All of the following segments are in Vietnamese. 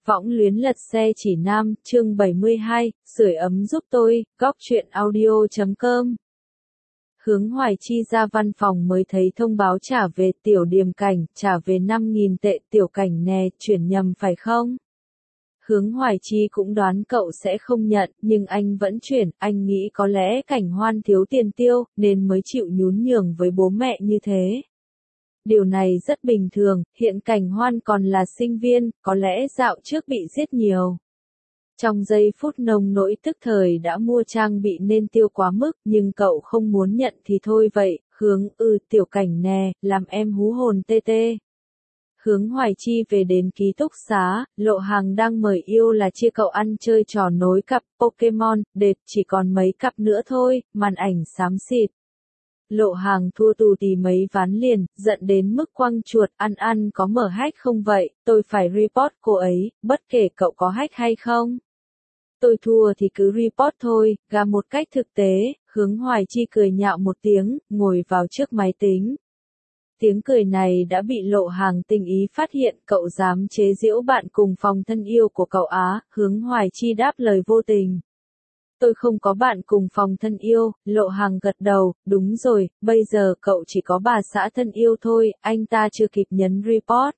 Võng luyến lật xe chỉ nam, chương 72, sưởi ấm giúp tôi, góc truyện audio.com. Hướng Hoài Chi ra văn phòng mới thấy thông báo trả về Tiểu Điềm Cảnh, trả về 5.000 tệ. Tiểu Cảnh nè, chuyển nhầm phải không? Hướng Hoài Chi cũng đoán cậu sẽ không nhận, nhưng anh vẫn chuyển, anh nghĩ có lẽ Cảnh Hoan thiếu tiền tiêu, nên mới chịu nhún nhường với bố mẹ như thế. Điều này rất bình thường, hiện Cảnh Hoan còn là sinh viên, có lẽ dạo trước bị giết nhiều. Trong giây phút nông nỗi tức thời đã mua trang bị nên tiêu quá mức, nhưng cậu không muốn nhận thì thôi vậy. Hướng, Tiểu Cảnh nè, làm em hú hồn tê tê. Hướng Hoài Chi về đến ký túc xá, Lộ Hàng đang mời yêu là chia cậu ăn chơi trò nối cặp Pokemon, đệt chỉ còn mấy cặp nữa thôi, màn ảnh xám xịt. Lộ Hàng thua tù tì mấy ván liền, giận đến mức quăng chuột, ăn có mở hack không vậy, tôi phải report cô ấy, bất kể cậu có hack hay không. Tôi thua thì cứ report thôi, gà một cách thực tế. Hướng Hoài Chi cười nhạo một tiếng, ngồi vào trước máy tính. Tiếng cười này đã bị Lộ Hàng tinh ý phát hiện, cậu dám chế giễu bạn cùng phòng thân yêu của cậu á. Hướng Hoài Chi đáp lời vô tình. Tôi không có bạn cùng phòng thân yêu. Lộ Hàng gật đầu, đúng rồi, bây giờ cậu chỉ có bà xã thân yêu thôi, anh ta chưa kịp nhấn report.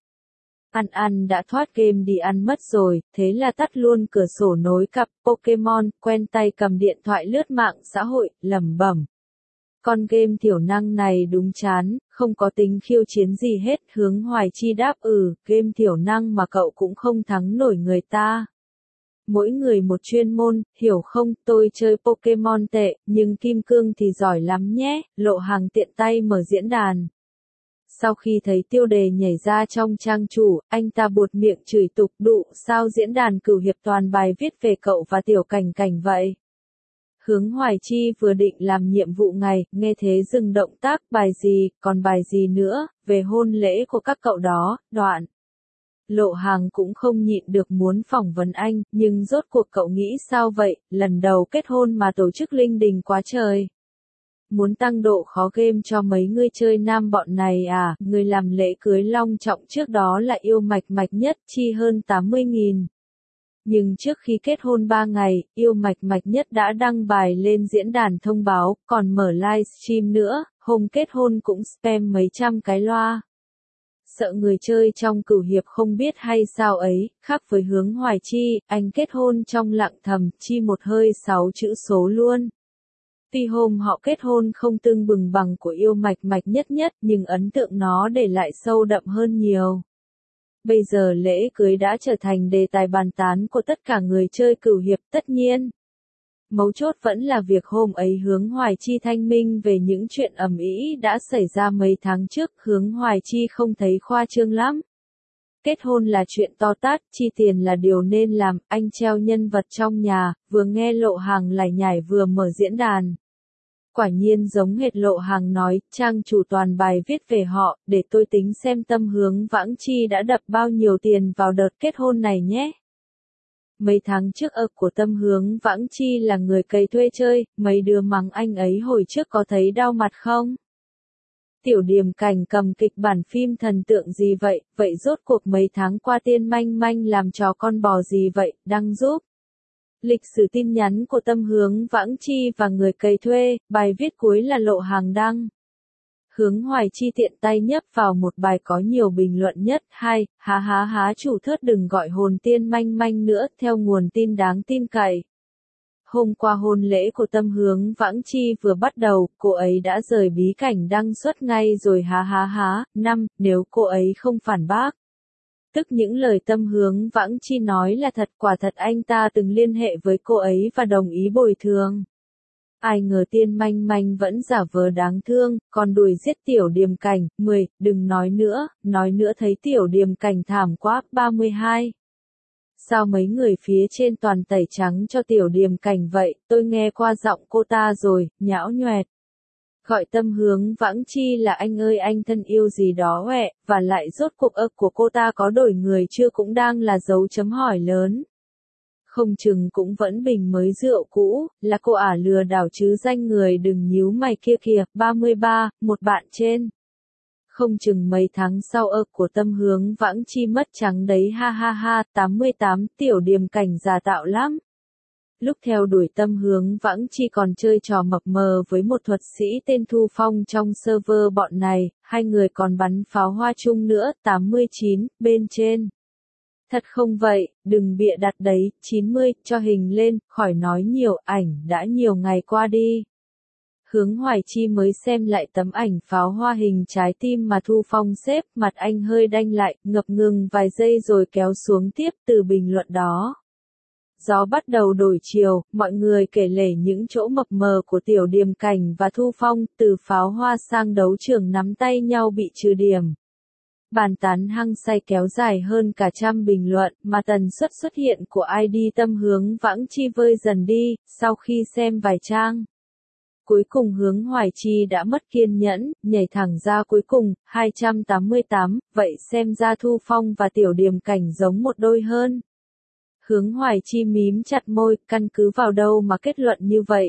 Ăn đã thoát game đi ăn mất rồi, thế là tắt luôn cửa sổ nối cặp Pokemon, quen tay cầm điện thoại lướt mạng xã hội, lẩm bẩm. Con game thiểu năng này đúng chán, không có tính khiêu chiến gì hết. Hướng Hoài Chi đáp game thiểu năng mà cậu cũng không thắng nổi người ta. Mỗi người một chuyên môn, hiểu không, tôi chơi Pokemon tệ, nhưng Kim Cương thì giỏi lắm nhé. Lộ Hàng tiện tay mở diễn đàn. Sau khi thấy tiêu đề nhảy ra trong trang chủ, anh ta buột miệng chửi tục đụ, sao diễn đàn cửu hiệp toàn bài viết về cậu và Tiểu Cảnh Cảnh vậy? Hướng Hoài Chi vừa định làm nhiệm vụ ngày, nghe thế dừng động tác, bài gì, còn bài gì nữa, về hôn lễ của các cậu đó, đoạn. Lộ Hàng cũng không nhịn được muốn phỏng vấn anh, nhưng rốt cuộc cậu nghĩ sao vậy, lần đầu kết hôn mà tổ chức linh đình quá trời. Muốn tăng độ khó game cho mấy người chơi nam bọn này à, người làm lễ cưới long trọng trước đó là Yêu Mạch Nhất chi hơn 80.000. Nhưng trước khi kết hôn 3 ngày, Yêu Mạch Nhất đã đăng bài lên diễn đàn thông báo, còn mở livestream nữa, hôm kết hôn cũng spam mấy trăm cái loa. Sợ người chơi trong cửu hiệp không biết hay sao ấy, khác với Hướng Hoài Chi, anh kết hôn trong lặng thầm, chi một hơi 6 chữ số luôn. Tuy hôm họ kết hôn không tưng bừng bằng của Yêu Mạch Nhất, nhưng ấn tượng nó để lại sâu đậm hơn nhiều. Bây giờ lễ cưới đã trở thành đề tài bàn tán của tất cả người chơi cửu hiệp, tất nhiên. Mấu chốt vẫn là việc hôm ấy Hướng Hoài Chi thanh minh về những chuyện ầm ĩ đã xảy ra mấy tháng trước. Hướng Hoài Chi không thấy khoa trương lắm. Kết hôn là chuyện to tát, chi tiền là điều nên làm, anh treo nhân vật trong nhà, vừa nghe Lộ Hàng lải nhải vừa mở diễn đàn. Quả nhiên giống hệt Lộ Hàng nói, trang chủ toàn bài viết về họ, để tôi tính xem Tâm Hướng Vãng Chi đã đập bao nhiêu tiền vào đợt kết hôn này nhé. Mấy tháng trước của Tâm Hướng Vãng Chi là người cày thuê chơi, mấy đứa mắng anh ấy hồi trước có thấy đau mặt không? Tiểu Điềm Cảnh cầm kịch bản phim thần tượng gì vậy, vậy rốt cuộc mấy tháng qua Tiên Manh Manh làm trò con bò gì vậy, đăng giúp. Lịch sử tin nhắn của Tâm Hướng Vãng Chi và người cày thuê, bài viết cuối là Lộ Hàng đăng. Hướng Hoài Chi tiện tay nhấp vào một bài có nhiều bình luận nhất, há chủ thớt đừng gọi hồn Tiên Manh Manh nữa, theo nguồn tin đáng tin cậy. Hôm qua hôn lễ của Tâm Hướng Vãng Chi vừa bắt đầu, cô ấy đã rời bí cảnh đăng xuất ngay rồi nếu cô ấy không phản bác. Tức những lời Tâm Hướng Vãng Chi nói là thật, quả thật anh ta từng liên hệ với cô ấy và đồng ý bồi thường. Ai ngờ Tiên Manh Manh vẫn giả vờ đáng thương, còn đuổi giết Tiểu Điềm Cảnh, đừng nói nữa thấy Tiểu Điềm Cảnh thảm quá, 32. Sao mấy người phía trên toàn tẩy trắng cho Tiểu Điềm Cảnh vậy, tôi nghe qua giọng cô ta rồi, nhão nhoẹt. Gọi Tâm Hướng Vãng Chi là anh ơi anh thân yêu gì đó và lại rốt cuộc của cô ta có đổi người chưa cũng đang là dấu chấm hỏi lớn. Không chừng cũng vẫn bình mới rượu cũ, là cô ả lừa đảo chứ danh người đừng nhíu mày kia kìa, 33, một bạn trên. không chừng mấy tháng sau của Tâm Hướng Vãng Chi mất trắng đấy ha ha ha, 88 Tiểu Điềm Cảnh giả tạo lắm. Lúc theo đuổi Tâm Hướng Vãng Chi còn chơi trò mập mờ với một thuật sĩ tên Thu Phong trong server bọn này, hai người còn bắn pháo hoa chung nữa, 89, bên trên. Thật không vậy, đừng bịa đặt đấy, 90, cho hình lên, khỏi nói nhiều, ảnh đã nhiều ngày qua đi. Hướng Hoài Chi mới xem lại tấm ảnh pháo hoa hình trái tim mà Thu Phong xếp, mặt anh hơi đanh lại, ngập ngừng vài giây rồi kéo xuống tiếp từ bình luận đó. Gió bắt đầu đổi chiều, mọi người kể lể những chỗ mập mờ của Tiểu Điềm Cảnh và Thu Phong, từ pháo hoa sang đấu trường nắm tay nhau bị trừ điểm. Bàn tán hăng say kéo dài hơn cả trăm bình luận, mà tần suất xuất hiện của ID Tâm Hướng Vãng Chi vơi dần đi, sau khi xem vài trang. Cuối cùng Hướng Hoài Chi đã mất kiên nhẫn, nhảy thẳng ra cuối cùng, 288, vậy xem ra Thu Phong và Tiểu Điềm Cảnh giống một đôi hơn. Hướng Hoài Chi mím chặt môi, căn cứ vào đâu mà kết luận như vậy,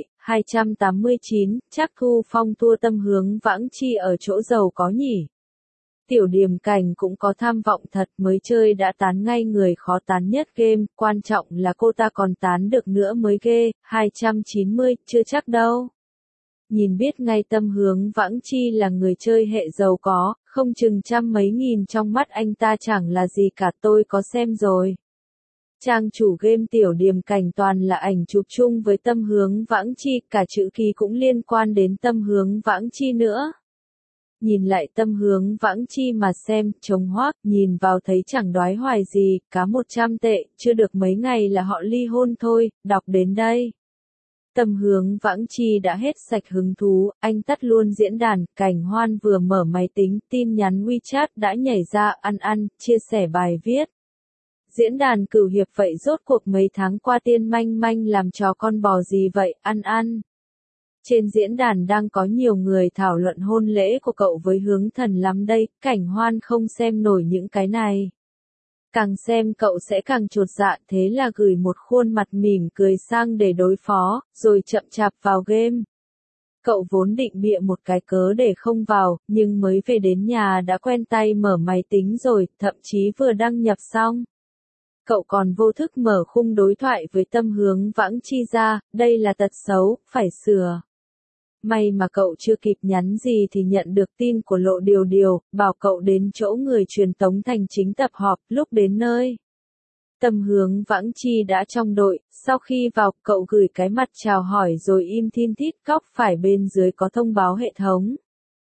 289, chắc Thu Phong thua Tâm Hướng Vãng Chi ở chỗ giàu có nhỉ. Tiểu Điềm Cảnh cũng có tham vọng thật, mới chơi đã tán ngay người khó tán nhất game, quan trọng là cô ta còn tán được nữa mới ghê, 290, chưa chắc đâu. Nhìn biết ngay Tâm Hướng Vãng Chi là người chơi hệ giàu có, không chừng trăm mấy nghìn trong mắt anh ta chẳng là gì cả, tôi có xem rồi. Trang chủ game Tiểu Điềm Cảnh toàn là ảnh chụp chung với Tâm Hướng Vãng Chi, cả chữ ký cũng liên quan đến Tâm Hướng Vãng Chi nữa. Nhìn lại Tâm Hướng Vãng Chi mà xem, trông hoác, nhìn vào thấy chẳng đoái hoài gì, cá 100 tệ, chưa được mấy ngày là họ ly hôn thôi, đọc đến đây. Tâm Hướng Vãng Chi đã hết sạch hứng thú, anh tắt luôn diễn đàn, Cảnh Hoan vừa mở máy tính, tin nhắn WeChat đã nhảy ra, ăn, chia sẻ bài viết. Diễn đàn cửu hiệp vậy rốt cuộc mấy tháng qua Tiên Manh Manh làm trò con bò gì vậy, ăn. Trên diễn đàn đang có nhiều người thảo luận hôn lễ của cậu với Hướng Thần lắm đây, Cảnh Hoan không xem nổi những cái này. Càng xem cậu sẽ càng chột dạ, thế là gửi một khuôn mặt mỉm cười sang để đối phó, rồi chậm chạp vào game. Cậu vốn định bịa một cái cớ để không vào, nhưng mới về đến nhà đã quen tay mở máy tính rồi, thậm chí vừa đăng nhập xong. Cậu còn vô thức mở khung đối thoại với Tâm Hướng Vãng Chi ra, đây là tật xấu, phải sửa. May mà cậu chưa kịp nhắn gì thì nhận được tin của Lộ Điều, bảo cậu đến chỗ người truyền tống thành chính tập họp, lúc đến nơi. Tâm Hướng Vãng Chi đã trong đội, sau khi vào, cậu gửi cái mặt chào hỏi rồi im thin thít, góc phải bên dưới có thông báo hệ thống.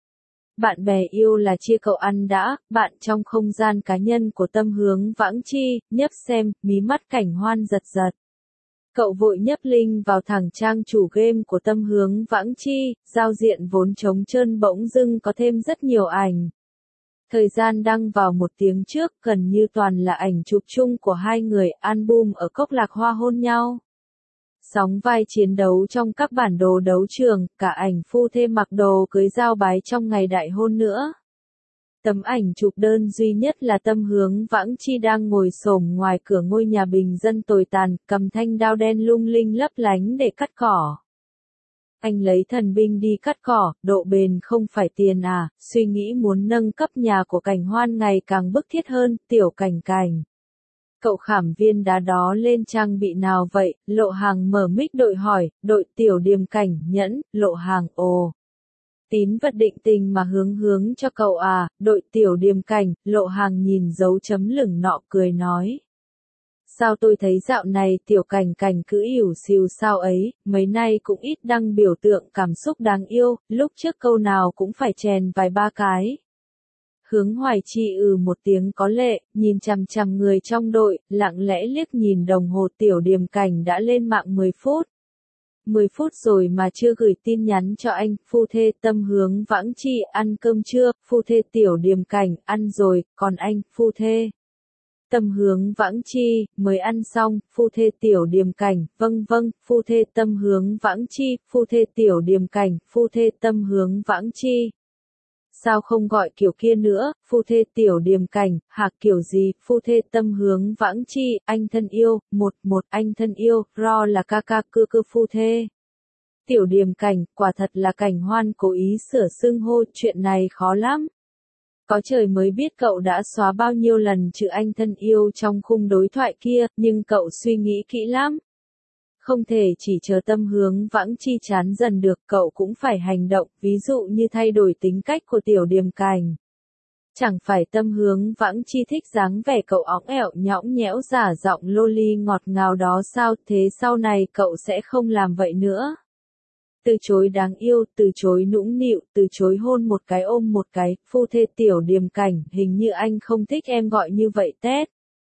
Bạn bè yêu là chia cậu ăn đã, bạn trong không gian cá nhân của Tâm Hướng Vãng Chi, nhấp xem, mí mắt Cảnh Hoan giật giật. Cậu vội nhấp link vào thẳng trang chủ game của Tâm Hướng Vãng Chi, giao diện vốn trống trơn bỗng dưng có thêm rất nhiều ảnh. Thời gian đăng vào 1 tiếng trước, gần như toàn là ảnh chụp chung của hai người, album ở Cốc Lạc Hoa hôn nhau. Sóng vai chiến đấu trong các bản đồ đấu trường, cả ảnh phu thê mặc đồ cưới giao bái trong ngày đại hôn nữa. Tấm ảnh chụp đơn duy nhất là Tâm Hướng Vãng Chi đang ngồi xổm ngoài cửa ngôi nhà bình dân tồi tàn, cầm thanh đao đen lung linh lấp lánh để cắt cỏ. Anh lấy thần binh đi cắt cỏ, độ bền không phải tiền à, suy nghĩ muốn nâng cấp nhà của Cảnh Hoan ngày càng bức thiết hơn, Tiểu Cảnh Cảnh. Cậu khảm viên đá đó lên trang bị nào vậy, Lộ Hàng mở mic đội hỏi, đội Tiểu Điềm Cảnh, nhẫn, Lộ Hàng, ồ. Tín vật định tình mà hướng cho cậu à, đội Tiểu Điềm Cảnh, Lộ Hàng nhìn dấu chấm lửng nọ cười nói. Sao tôi thấy dạo này Tiểu Cảnh Cảnh cứ ỉu xìu sao ấy, mấy nay cũng ít đăng biểu tượng cảm xúc đáng yêu, lúc trước câu nào cũng phải chèn vài ba cái. Hướng Hoài Chi một tiếng có lệ, nhìn chằm chằm người trong đội, lặng lẽ liếc nhìn đồng hồ Tiểu Điềm Cảnh đã lên mạng 10 phút. 10 phút rồi mà chưa gửi tin nhắn cho anh, phu thê Tâm Hướng Vãng Chi ăn cơm chưa, phu thê Tiểu Điềm Cảnh ăn rồi, còn anh, phu thê. Tâm Hướng Vãng Chi, mới ăn xong, phu thê Tiểu Điềm Cảnh, vâng, phu thê Tâm Hướng Vãng Chi, phu thê Tiểu Điềm Cảnh, phu thê Tâm Hướng Vãng Chi. Sao không gọi kiểu kia nữa, phu thê Tiểu Điềm Cảnh, hạc kiểu gì, phu thê Tâm Hướng Vãng Chi, anh thân yêu, một anh thân yêu, ro là ca ca cư phu thê. Tiểu Điềm Cảnh, quả thật là Cảnh Hoan cố ý sửa xưng hô, chuyện này khó lắm. Có trời mới biết cậu đã xóa bao nhiêu lần chữ anh thân yêu trong khung đối thoại kia, nhưng cậu suy nghĩ kỹ lắm. Không thể chỉ chờ Tâm Hướng Vãng Chi chán dần được, cậu cũng phải hành động, ví dụ như thay đổi tính cách của Tiểu Điềm Cành. Chẳng phải Tâm Hướng Vãng Chi thích dáng vẻ cậu óng ẻo nhõng nhẽo giả giọng loli ngọt ngào đó sao, thế sau này cậu sẽ không làm vậy nữa. Từ chối đáng yêu, từ chối nũng nịu, từ chối hôn một cái ôm một cái, phu thê Tiểu Điềm Cành, hình như anh không thích em gọi như vậy tét.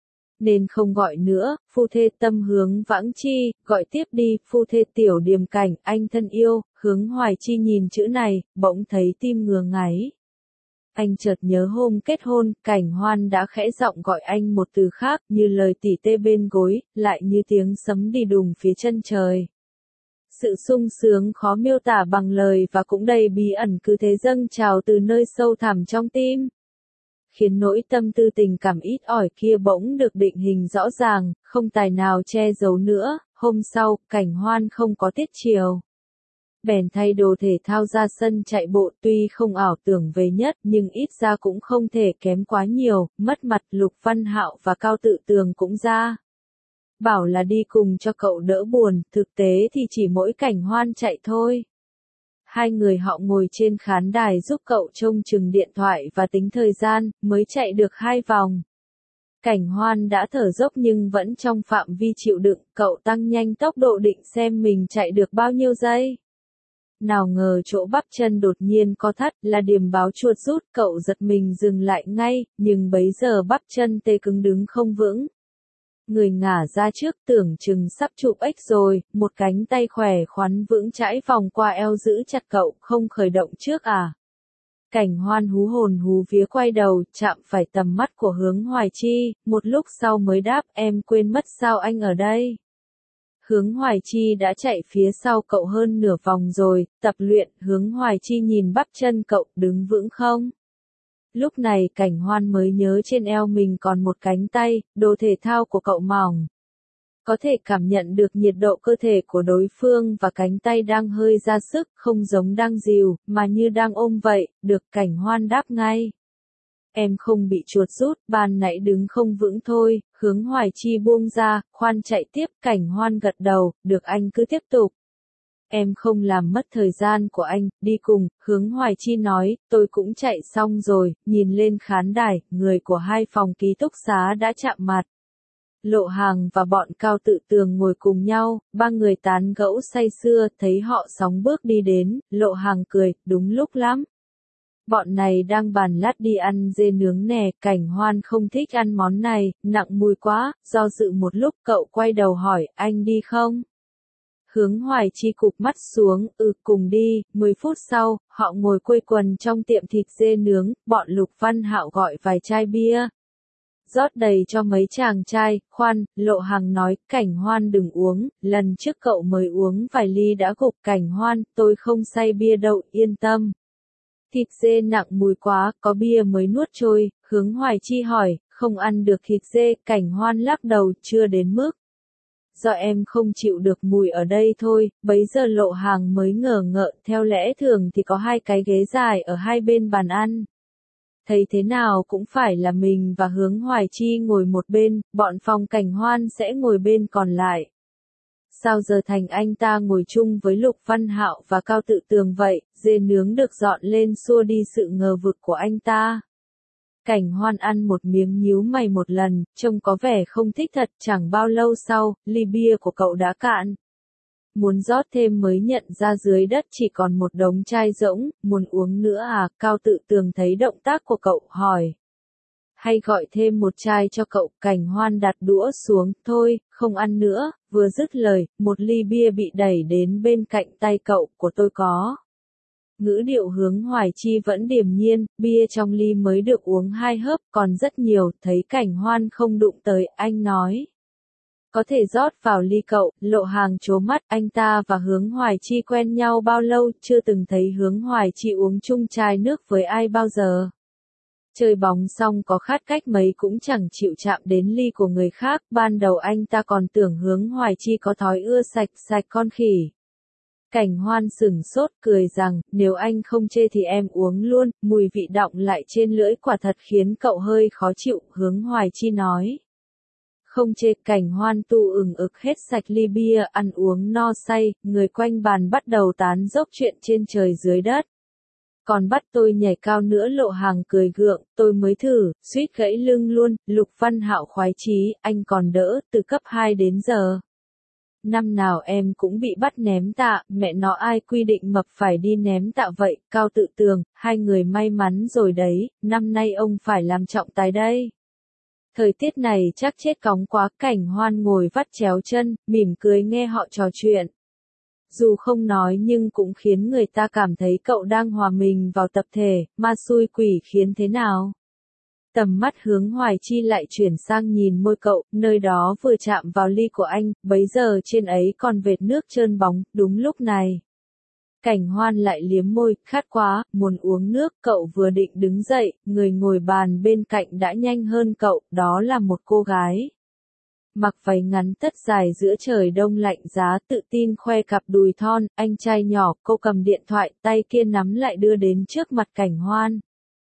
Nên không gọi nữa, phu thê Tâm Hướng Vãng Chi, gọi tiếp đi, phu thê Tiểu Điềm Cành, anh thân yêu. Hướng Hoài Chi nhìn chữ này, bỗng thấy tim ngứa ngáy. Anh chợt nhớ hôm kết hôn, Cảnh Hoan đã khẽ giọng gọi anh một từ khác, như lời tỉ tê bên gối, lại như tiếng sấm đi đùng phía chân trời. Sự sung sướng khó miêu tả bằng lời và cũng đầy bí ẩn cứ thế dâng trào từ nơi sâu thẳm trong tim. Khiến nỗi tâm tư tình cảm ít ỏi kia bỗng được định hình rõ ràng, không tài nào che giấu nữa. Hôm sau, Cảnh Hoan không có tiết chiều. Bèn thay đồ thể thao ra sân chạy bộ, tuy không ảo tưởng về nhất nhưng ít ra cũng không thể kém quá nhiều, mất mặt Lục Văn Hạo và Cao Tự Tường cũng ra. Bảo là đi cùng cho cậu đỡ buồn, thực tế thì chỉ mỗi Cảnh Hoan chạy thôi. Hai người họ ngồi trên khán đài giúp cậu trông chừng điện thoại và tính thời gian, mới chạy được 2 vòng. Cảnh Hoan đã thở dốc nhưng vẫn trong phạm vi chịu đựng, cậu tăng nhanh tốc độ định xem mình chạy được bao nhiêu giây. Nào ngờ chỗ bắp chân đột nhiên co thắt, là điểm báo chuột rút, cậu giật mình dừng lại ngay, nhưng bấy giờ bắp chân tê cứng đứng không vững. Người ngả ra trước tưởng chừng sắp chụp ếch rồi, một cánh tay khỏe khoắn vững chãi vòng qua eo giữ chặt cậu, không khởi động trước à. Cảnh Hoan hú hồn hú vía quay đầu, chạm phải tầm mắt của Hướng Hoài Chi, một lúc sau mới đáp, em quên mất sao anh ở đây. Hướng Hoài Chi đã chạy phía sau cậu hơn nửa vòng rồi, tập luyện. Hướng Hoài Chi nhìn bắp chân cậu, đứng vững không? Lúc này Cảnh Hoan mới nhớ trên eo mình còn một cánh tay, đồ thể thao của cậu mỏng. Có thể cảm nhận được nhiệt độ cơ thể của đối phương và cánh tay đang hơi ra sức, không giống đang dìu, mà như đang ôm vậy, được Cảnh Hoan đáp ngay. Em không bị chuột rút, ban nãy đứng không vững thôi. Hướng Hoài Chi buông ra, khoan chạy tiếp. Cảnh Hoan gật đầu, được anh cứ tiếp tục. Em không làm mất thời gian của anh, đi cùng. Hướng Hoài Chi nói, tôi cũng chạy xong rồi. Nhìn lên khán đài, người của 2 phòng ký túc xá đã chạm mặt. Lộ Hàng và bọn Cao Tự Tường ngồi cùng nhau, 3 người tán gẫu say sưa, thấy họ sóng bước đi đến, Lộ Hàng cười, đúng lúc lắm. Bọn này đang bàn lát đi ăn dê nướng nè, Cảnh Hoan không thích ăn món này, nặng mùi quá, do dự một lúc cậu quay đầu hỏi, anh đi không? Hướng Hoài Chi cụp mắt xuống, cùng đi. 10 phút sau, họ ngồi quây quần trong tiệm thịt dê nướng, bọn Lục Văn Hạo gọi vài chai bia. Rót đầy cho mấy chàng trai, khoan, Lộ Hằng nói, Cảnh Hoan đừng uống, lần trước cậu mới uống vài ly đã gục. Cảnh Hoan, tôi không say bia đâu, yên tâm. Thịt dê nặng mùi quá, có bia mới nuốt trôi. Hướng Hoài Chi hỏi, không ăn được thịt dê. Cảnh Hoan lắc đầu, chưa đến mức. Do em không chịu được mùi ở đây thôi. Bấy giờ Lộ Hàng mới ngờ ngợ, theo lẽ thường thì có 2 cái ghế dài ở 2 bên bàn ăn. Thấy thế nào cũng phải là mình và Hướng Hoài Chi ngồi một bên, bọn phòng Cảnh Hoan sẽ ngồi bên còn lại. Sao giờ thành anh ta ngồi chung với Lục Văn Hạo và Cao Tự Tường vậy? Dê nướng được dọn lên xua đi sự ngờ vực của anh ta. Cảnh Hoan ăn một miếng nhíu mày một lần, trông có vẻ không thích thật. Chẳng bao lâu sau, ly bia của cậu đã cạn. Muốn rót thêm mới nhận ra dưới đất chỉ còn một đống chai rỗng, muốn uống nữa à? Cao Tự Tường thấy động tác của cậu, hỏi. Hay gọi thêm một chai cho cậu? Cảnh Hoan đặt đũa xuống, thôi, không ăn nữa. Vừa dứt lời, một ly bia bị đẩy đến bên cạnh tay cậu, của tôi có. Ngữ điệu Hướng Hoài Chi vẫn điềm nhiên, bia trong ly mới được uống 2 hớp, còn rất nhiều. Thấy Cảnh Hoan không đụng tới, anh nói. Có thể rót vào ly cậu. Lộ Hàng trố mắt, anh ta và Hướng Hoài Chi quen nhau bao lâu, chưa từng thấy Hướng Hoài Chi uống chung chai nước với ai bao giờ. Chơi bóng xong có khát cách mấy cũng chẳng chịu chạm đến ly của người khác. Ban đầu anh ta còn tưởng Hướng Hoài Chi có thói ưa sạch con khỉ. Cảnh Hoan sửng sốt cười rằng, nếu anh không chê thì em uống luôn, mùi vị đọng lại trên lưỡi quả thật khiến cậu hơi khó chịu, Hướng Hoài Chi nói. Không chê. Cảnh Hoan tu ừng ực hết sạch ly bia, ăn uống no say, người quanh bàn bắt đầu tán dốc chuyện trên trời dưới đất. Còn bắt tôi nhảy cao nữa, Lộ Hàng cười gượng, tôi mới thử, suýt gãy lưng luôn. Lục Văn Hạo khoái chí, anh còn đỡ, từ cấp 2 đến giờ. Năm nào em cũng bị bắt ném tạ, mẹ nó ai quy định mập phải đi ném tạ vậy, Cao Tự Tường, hai người may mắn rồi đấy, năm nay ông phải làm trọng tài đây. Thời tiết này chắc chết cóng quá. Cảnh Hoan ngồi vắt chéo chân, mỉm cười nghe họ trò chuyện. Dù không nói nhưng cũng khiến người ta cảm thấy cậu đang hòa mình vào tập thể, ma xui quỷ khiến thế nào. Tầm mắt Hướng Hoài Chi lại chuyển sang nhìn môi cậu, nơi đó vừa chạm vào ly của anh, bấy giờ trên ấy còn vệt nước trơn bóng. Đúng lúc này, Cảnh Hoan lại liếm môi, khát quá, muốn uống nước. Cậu vừa định đứng dậy, người ngồi bàn bên cạnh đã nhanh hơn cậu, đó là một cô gái. Mặc váy ngắn tất dài giữa trời đông lạnh giá, tự tin khoe cặp đùi thon. Anh trai nhỏ, cô cầm điện thoại, tay kia nắm lại đưa đến trước mặt Cảnh Hoan.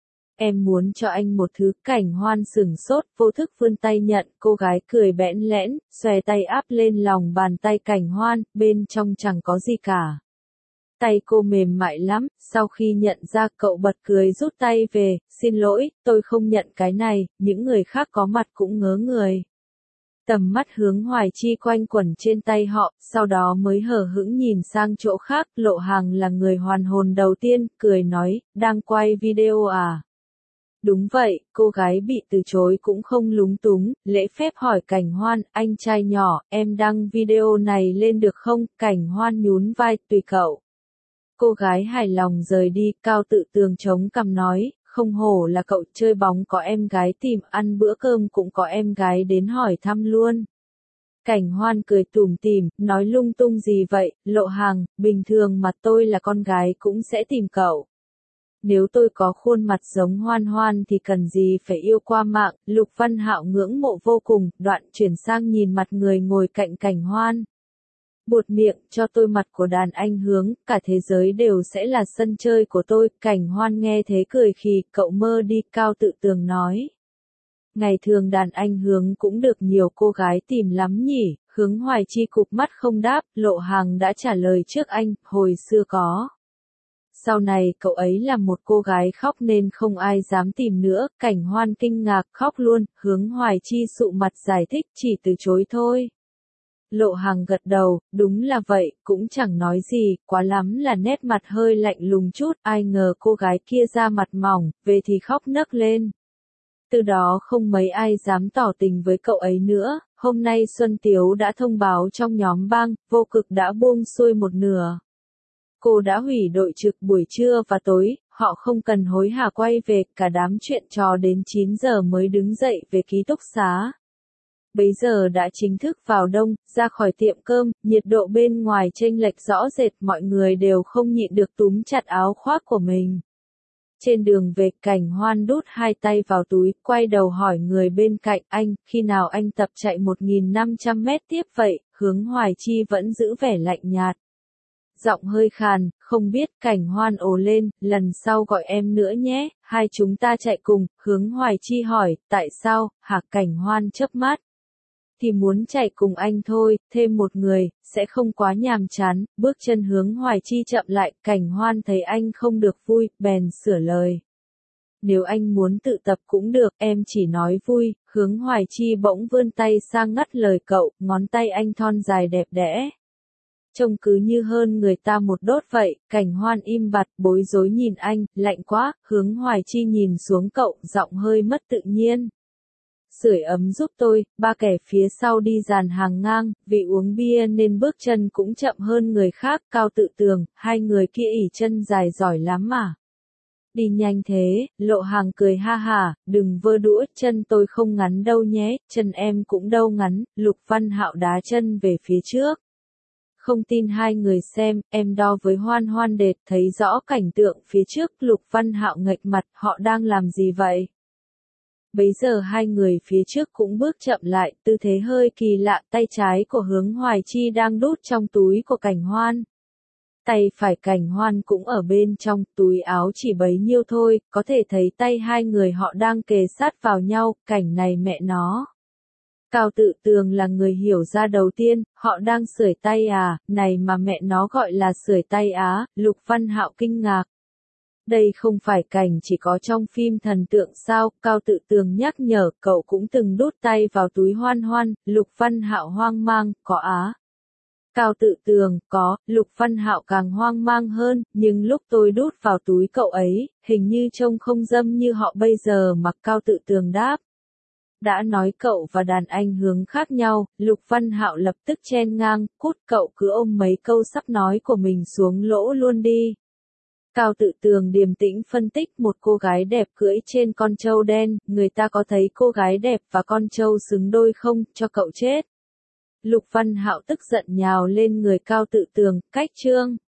Em muốn cho anh một thứ. Cảnh Hoan sửng sốt, vô thức vươn tay nhận, cô gái cười bẽn lẽn, xòe tay áp lên lòng bàn tay Cảnh Hoan, bên trong chẳng có gì cả. Tay cô mềm mại lắm, sau khi nhận ra cậu bật cười rút tay về, xin lỗi, tôi không nhận cái này, những người khác có mặt cũng ngớ người. Tầm mắt Hướng Hoài Chi quanh quẩn trên tay họ, sau đó mới hờ hững nhìn sang chỗ khác. Lộ Hàng là người hoàn hồn đầu tiên, cười nói, đang quay video à? Đúng vậy, cô gái bị từ chối cũng không lúng túng, lễ phép hỏi Cảnh Hoan, anh trai nhỏ, em đăng video này lên được không? Cảnh Hoan nhún vai, tùy cậu. Cô gái hài lòng rời đi. Cao Tự Tường chống cằm nói, không hổ là cậu, chơi bóng có em gái tìm, ăn bữa cơm cũng có em gái đến hỏi thăm luôn. Cảnh Hoan cười tủm tỉm, nói lung tung gì vậy, Lộ Hàng, bình thường mà tôi là con gái cũng sẽ tìm cậu. Nếu tôi có khuôn mặt giống Hoan Hoan thì cần gì phải yêu qua mạng. Lục Văn Hạo ngưỡng mộ vô cùng, đoạn chuyển sang nhìn mặt người ngồi cạnh Cảnh Hoan. Buột miệng, cho tôi mặt của đàn anh Hướng, cả thế giới đều sẽ là sân chơi của tôi. Cảnh Hoan nghe thế cười khì, cậu mơ đi. Cao Tự Tường nói. Ngày thường đàn anh Hướng cũng được nhiều cô gái tìm lắm nhỉ. Hướng Hoài Chi cụp mắt không đáp, Lộ Hàng đã trả lời trước anh, hồi xưa có. Sau này cậu ấy là một cô gái khóc nên không ai dám tìm nữa. Cảnh Hoan kinh ngạc, khóc luôn. Hướng Hoài Chi sụ mặt giải thích, chỉ từ chối thôi. Lộ Hàng gật đầu, đúng là vậy, cũng chẳng nói gì, quá lắm là nét mặt hơi lạnh lùng chút. Ai ngờ cô gái kia ra mặt mỏng, về thì khóc nấc lên. Từ đó không mấy ai dám tỏ tình với cậu ấy nữa. Hôm nay Xuân Tiếu đã thông báo trong nhóm bang, Vô Cực đã buông xuôi một nửa. Cô đã hủy đội trực buổi trưa và tối, họ không cần hối hả quay về, cả đám chuyện trò đến 9 giờ mới đứng dậy về ký túc xá. Bấy giờ đã chính thức vào đông, ra khỏi tiệm cơm, nhiệt độ bên ngoài chênh lệch rõ rệt, mọi người đều không nhịn được túm chặt áo khoác của mình. Trên đường về, Cảnh Hoan đút hai tay vào túi, quay đầu hỏi người bên cạnh, anh, khi nào anh tập chạy 1.500 mét tiếp vậy? Hướng Hoài Chi vẫn giữ vẻ lạnh nhạt. Giọng hơi khàn, không biết. Cảnh Hoan ồ lên, lần sau gọi em nữa nhé, hai chúng ta chạy cùng. Hướng Hoài Chi hỏi, tại sao? Hả? Cảnh Hoan chớp mắt. Thì muốn chạy cùng anh thôi, thêm một người, sẽ không quá nhàm chán. Bước chân Hướng Hoài Chi chậm lại, Cảnh Hoan thấy anh không được vui, bèn sửa lời. Nếu anh muốn tự tập cũng được, em chỉ nói vui. Hướng Hoài Chi bỗng vươn tay sang ngắt lời cậu, ngón tay anh thon dài đẹp đẽ. Trông cứ như hơn người ta một đốt vậy. Cảnh Hoan im bặt, bối rối nhìn anh, lạnh quá. Hướng Hoài Chi nhìn xuống cậu, giọng hơi mất tự nhiên. Sưởi ấm giúp tôi. Ba kẻ phía sau đi dàn hàng ngang, vì uống bia nên bước chân cũng chậm hơn người khác. Cao Tự Tường, hai người kia ỉ chân dài giỏi lắm mà. Đi nhanh thế? Lộ Hàng cười ha hả, đừng vơ đũa, chân tôi không ngắn đâu nhé, chân em cũng đâu ngắn. Lục Văn Hạo đá chân về phía trước. Không tin hai người xem, em đo với Hoan Hoan đệt, thấy rõ cảnh tượng phía trước. Lục Văn Hạo nghệch mặt, họ đang làm gì vậy? Bấy giờ hai người phía trước cũng bước chậm lại, tư thế hơi kỳ lạ, tay trái của Hướng Hoài Chi đang đút trong túi của Cảnh Hoan. Tay phải Cảnh Hoan cũng ở bên trong, túi áo chỉ bấy nhiêu thôi, có thể thấy tay hai người họ đang kề sát vào nhau, cảnh này mẹ nó. Cao Tự Tường là người hiểu ra đầu tiên, họ đang sưởi tay à, này mà mẹ nó gọi là sưởi tay á, Lục Văn Hạo kinh ngạc. Đây không phải cảnh chỉ có trong phim thần tượng sao, Cao Tự Tường nhắc nhở, cậu cũng từng đút tay vào túi Hoan Hoan, Lục Văn Hạo hoang mang, có á. Cao Tự Tường, có, Lục Văn Hạo càng hoang mang hơn, nhưng lúc tôi đút vào túi cậu ấy, hình như trông không dâm như họ bây giờ mà Cao Tự Tường đáp. Đã nói cậu và đàn anh hướng khác nhau, Lục Văn Hạo lập tức chen ngang, cút cậu cứ ôm mấy câu sắp nói của mình xuống lỗ luôn đi. Cao Tự Tường điềm tĩnh phân tích một cô gái đẹp cưỡi trên con trâu đen, người ta có thấy cô gái đẹp và con trâu xứng đôi không, cho cậu chết. Lục Văn Hạo tức giận nhào lên người Cao Tự Tường, cách trương.